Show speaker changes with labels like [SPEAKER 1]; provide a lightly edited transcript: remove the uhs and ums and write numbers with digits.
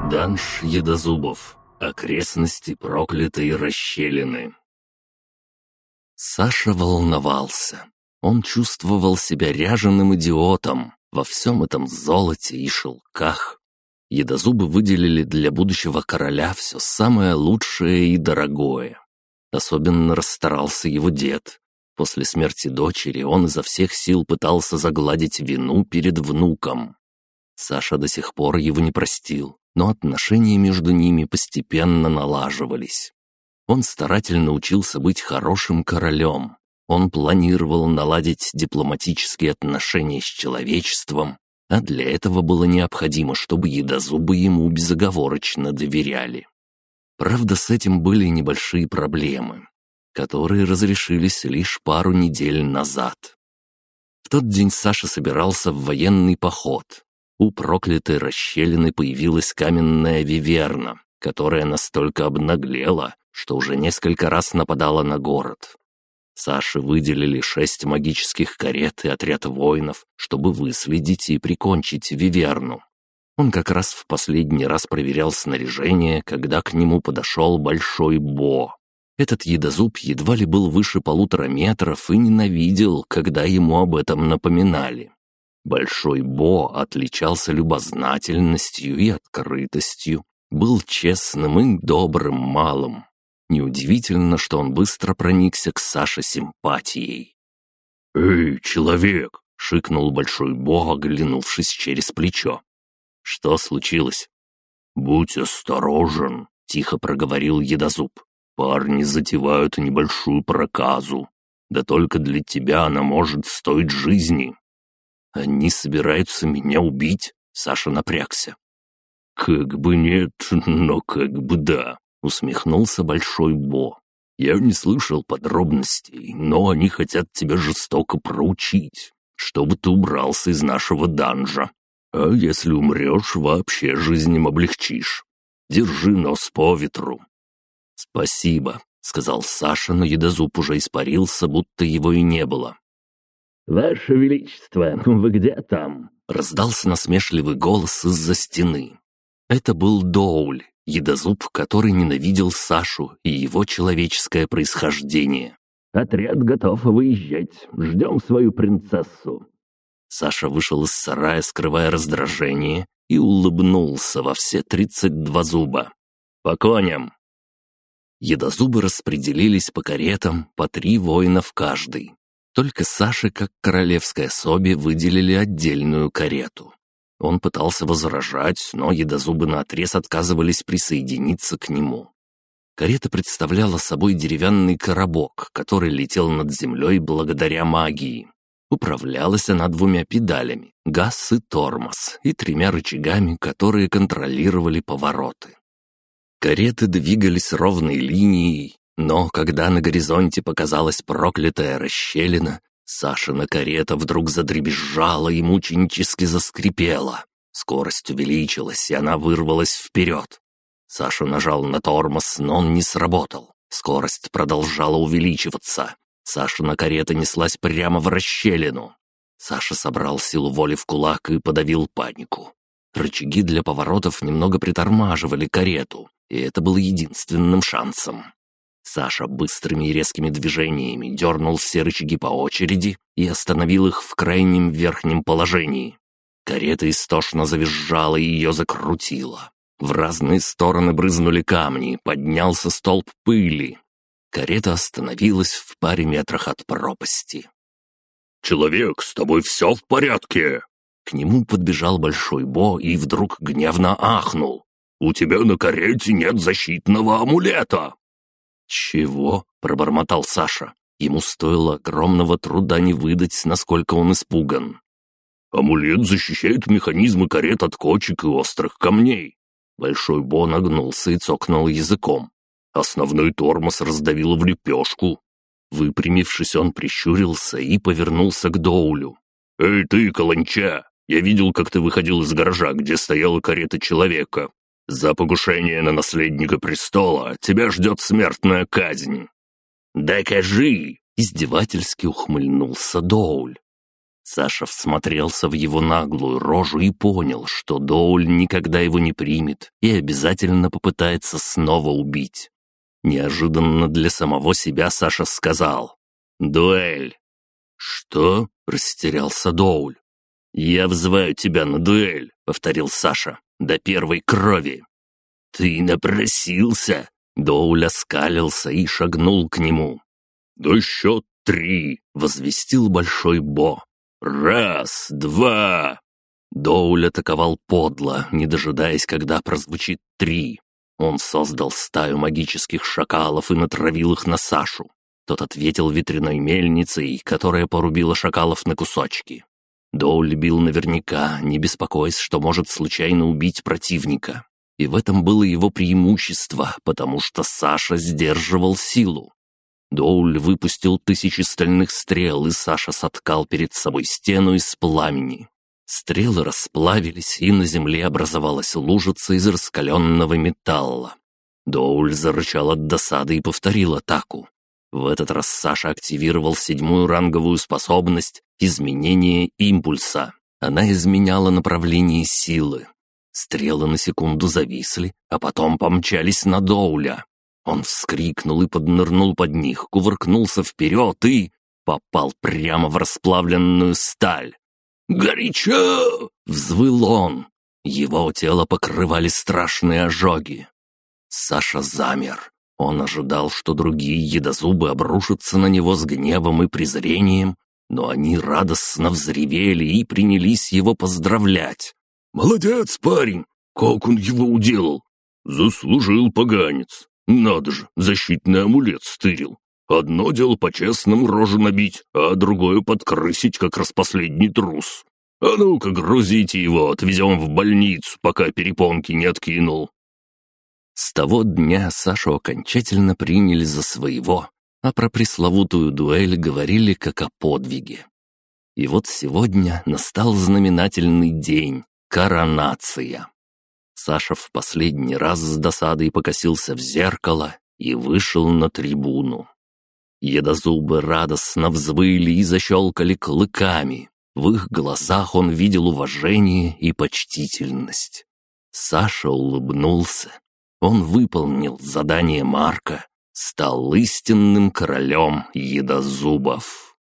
[SPEAKER 1] Данж Едозубов. Окрестности проклятой расщелины. Саша волновался. Он чувствовал себя ряженым идиотом во всем этом золоте и шелках. Едозубы выделили для будущего короля все самое лучшее и дорогое. Особенно расстарался его дед. После смерти дочери он изо всех сил пытался загладить вину перед внуком. Саша до сих пор его не простил, но отношения между ними постепенно налаживались. Он старательно учился быть хорошим королем. Он планировал наладить дипломатические отношения с человечеством, а для этого было необходимо, чтобы едозубы ему безоговорочно доверяли. Правда, с этим были небольшие проблемы, которые разрешились лишь пару недель назад. В тот день Саша собирался в военный поход. У проклятой расщелины появилась каменная виверна, которая настолько обнаглела, что уже несколько раз нападала на город. Саше выделили 6 магических карет и отряд воинов, чтобы выследить и прикончить виверну. Он как раз в последний раз проверял снаряжение, когда к нему подошел Большой Бо. Этот едозуб едва ли был выше 1,5 метров и ненавидел, когда ему об этом напоминали. Большой Бо отличался любознательностью и открытостью, был честным и добрым малым. Неудивительно, что он быстро проникся к Саше симпатией. «Эй, человек!» — шикнул Большой Бо, оглянувшись через плечо. «Что случилось?» «Будь осторожен», — тихо проговорил едозуб. «Парни затевают небольшую проказу. Да только для тебя она может стоить жизни». «Они собираются меня убить?» — Саша напрягся. «Как бы нет, но как бы да», — усмехнулся Большой Бо. «Я не слышал подробностей, но они хотят тебя жестоко проучить, чтобы ты убрался из нашего данжа. А если умрешь, вообще жизнь им облегчишь. Держи нос по ветру». «Спасибо», — сказал Саша, но едозуб уже испарился, будто его и не было.
[SPEAKER 2] «Ваше Величество, вы где там?»
[SPEAKER 1] — раздался насмешливый голос из-за стены. Это был Доуль, едозуб, который ненавидел Сашу и его человеческое происхождение.
[SPEAKER 2] «Отряд готов выезжать. Ждем свою принцессу».
[SPEAKER 1] Саша вышел из сарая, скрывая раздражение, и улыбнулся во все 32 зуба. «По коням!» Едозубы распределились по каретам, по 3 воина в каждой. Только Саше, как королевской особе, выделили отдельную карету. Он пытался возражать, но едозубы наотрез отказывались присоединиться к нему. Карета представляла собой деревянный коробок, который летел над землей благодаря магии. Управлялась она 2 педалями — газ и тормоз, и 3 рычагами, которые контролировали повороты. Кареты двигались ровной линией, но когда на горизонте показалась проклятая расщелина, Сашина карета вдруг задребезжала и мученически заскрипела. Скорость увеличилась, и она вырвалась вперед. Саша нажал на тормоз, но он не сработал. Скорость продолжала увеличиваться. Сашина карета неслась прямо в расщелину. Саша собрал силу воли в кулак и подавил панику. Рычаги для поворотов немного притормаживали карету, и это было единственным шансом. Саша быстрыми и резкими движениями дернул все рычаги по очереди и остановил их в крайнем верхнем положении. Карета истошно завизжала и ее закрутило. В разные стороны брызнули камни, поднялся столб пыли. Карета остановилась в паре метрах от пропасти.
[SPEAKER 3] «Человек, с тобой все в порядке?»
[SPEAKER 1] К нему подбежал Большой Бо и вдруг гневно ахнул.
[SPEAKER 3] «У тебя на карете нет защитного амулета!»
[SPEAKER 1] «Чего?» — пробормотал Саша. Ему стоило огромного труда не выдать, насколько он испуган.
[SPEAKER 3] «Амулет защищает механизмы карет от кочек и острых камней».
[SPEAKER 1] Большой Бо нагнулся и цокнул языком.
[SPEAKER 3] «Основной тормоз раздавило в лепешку».
[SPEAKER 1] Выпрямившись, он прищурился и повернулся к Доулю.
[SPEAKER 3] «Эй ты, каланча! Я видел, как ты выходил из гаража, где стояла карета человека. За покушение на наследника престола тебя ждет смертная казнь».
[SPEAKER 1] «Докажи!» — издевательски ухмыльнулся Доуль. Саша всмотрелся в его наглую рожу и понял, что Доуль никогда его не примет и обязательно попытается снова убить. Неожиданно для самого себя Саша сказал: «Дуэль!» «Что?» — растерялся Доуль. «Я вызываю тебя на дуэль», — повторил Саша, — «до первой крови». «Ты напросился?» Доуль оскалился и шагнул к нему. «На счет 3», — возвестил Большой Бо. «Раз, два!» Доуль атаковал подло, не дожидаясь, когда прозвучит 3. Он создал стаю магических шакалов и натравил их на Сашу. Тот ответил ветряной мельницей, которая порубила шакалов на кусочки. Доуль бил наверняка, не беспокоясь, что может случайно убить противника. И в этом было его преимущество, потому что Саша сдерживал силу. Доуль выпустил 1000 стальных стрел, и Саша соткал перед собой стену из пламени. Стрелы расплавились, и на земле образовалась лужица из раскаленного металла. Доуль зарычал от досады и повторил атаку. В этот раз Саша активировал 7-ю ранговую способность «Изменение импульса». Она изменяла направление силы. Стрелы на секунду зависли, а потом помчались на Доуля. Он вскрикнул и поднырнул под них, кувыркнулся вперед и попал прямо в расплавленную сталь. «Горячо!» — взвыл он. Его тело покрывали страшные ожоги. Саша замер. Он ожидал, что другие едозубы обрушатся на него с гневом и презрением, но они радостно взревели и принялись его поздравлять. «Молодец, парень! Как он его уделал?»
[SPEAKER 3] «Заслужил, поганец. Надо же, защитный амулет стырил. Одно дело по-честному рожу набить, а другое подкрысить, как распоследний трус. А ну-ка, грузите его, отвезем в больницу, пока перепонки не откинул».
[SPEAKER 1] С того дня Сашу окончательно приняли за своего, а про пресловутую дуэль говорили как о подвиге. И вот сегодня настал знаменательный день — коронация. Саша в последний раз с досадой покосился в зеркало и вышел на трибуну. Едозубы радостно взвыли и защелкали клыками. В их глазах он видел уважение и почтительность. Саша улыбнулся. Он выполнил задание Марка, стал истинным королем едозубов.